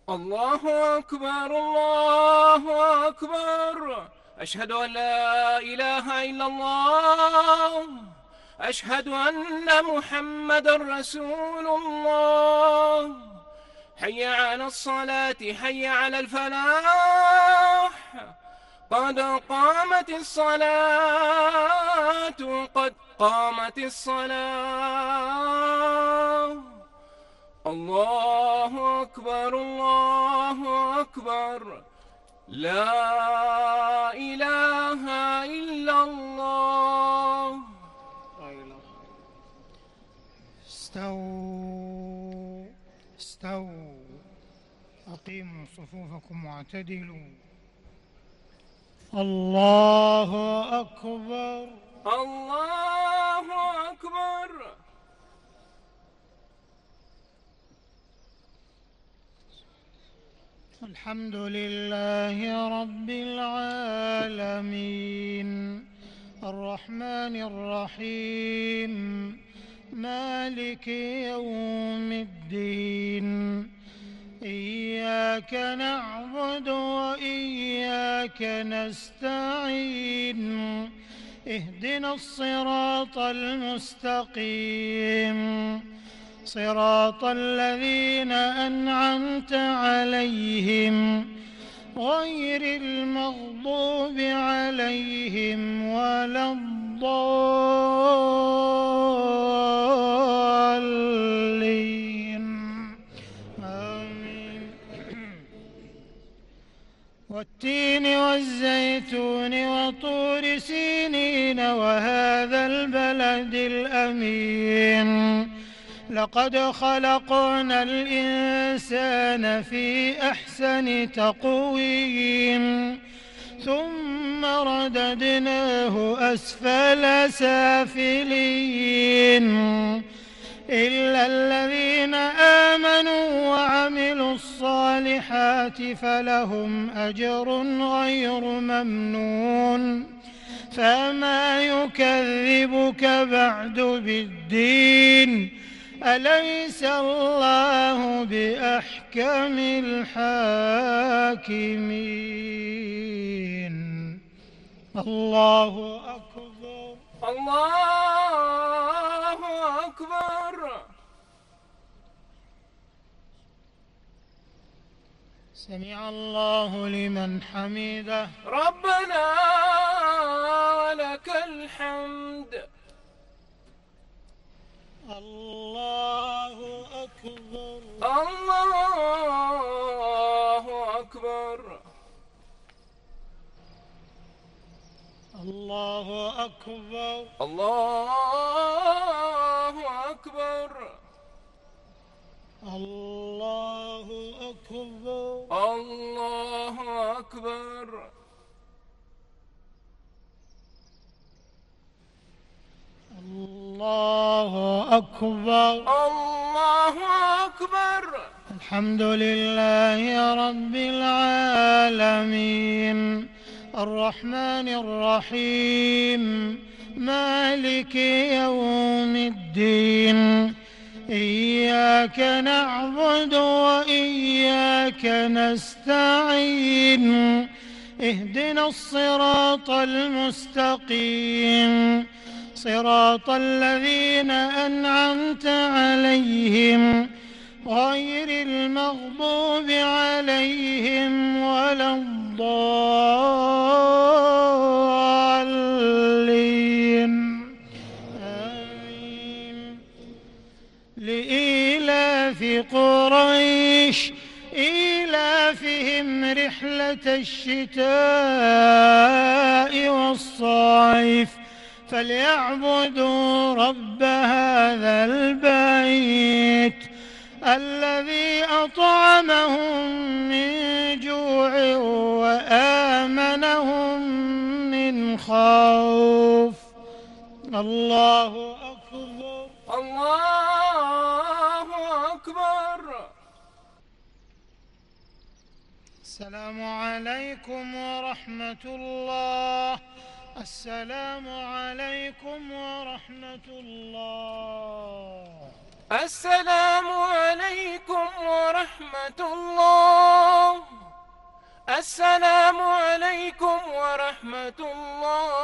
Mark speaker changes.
Speaker 1: الله أكبر الله أكبر. أشهد أن لا إله إلا الله. أشهد أن محمد رسول الله. حي على الصلاة حي على الفلاح. قد قامت الصلاة قد قامت الصلاة. الله أكبر الله أكبر. لا إله إلا الله.
Speaker 2: استووا استووا، أقيموا صفوفكم واعتدلوا. الله أكبر
Speaker 1: الله أكبر.
Speaker 2: الحمد لله رب العالمين، الرحمن الرحيم، مالك يوم الدين. إياك نعبد وإياك نستعين. اهدنا الصراط المستقيم، صراط الذين أنعمت عليهم غير المغضوب عليهم ولا الضالين. آمين. والتين والزيتون وطور سينين وهذا البلد الأمين. لقد خلقنا الإنسان في أحسن تقويم، ثم رددناه أسفل سافلين، إلا الذين آمنوا وعملوا الصالحات فلهم أجر غير ممنون. فما يكذبك بعد بالدين؟ أليس الله بأحكم الحاكمين؟ الله أكبر
Speaker 1: الله أكبر.
Speaker 2: سمع الله لمن حمده.
Speaker 1: ربنا ولك الحمد.
Speaker 2: الله أكبر
Speaker 1: الله أكبر.
Speaker 2: الله أكبر
Speaker 1: الله أكبر.
Speaker 2: الله أكبر
Speaker 1: الله أكبر.
Speaker 2: الله أكبر
Speaker 1: الله أكبر.
Speaker 2: الحمد لله رب العالمين، الرحمن الرحيم، مالك يوم الدين. إياك نعبد وإياك نستعين. اهدنا الصراط المستقيم، صراط الذين أنعمت عليهم غير المغضوب عليهم ولا الضالين. آمين. لإيلاف قريش إيلافهم رحلة الشتاء والصيف، فليعبدوا رب هذا البيت الذي أطعمهم من جوع وآمنهم من خوف. الله أكبر
Speaker 1: الله أكبر.
Speaker 2: السلام عليكم ورحمة الله. السلام عليكم ورحمة الله.
Speaker 1: السلام عليكم ورحمة الله. السلام عليكم ورحمة الله.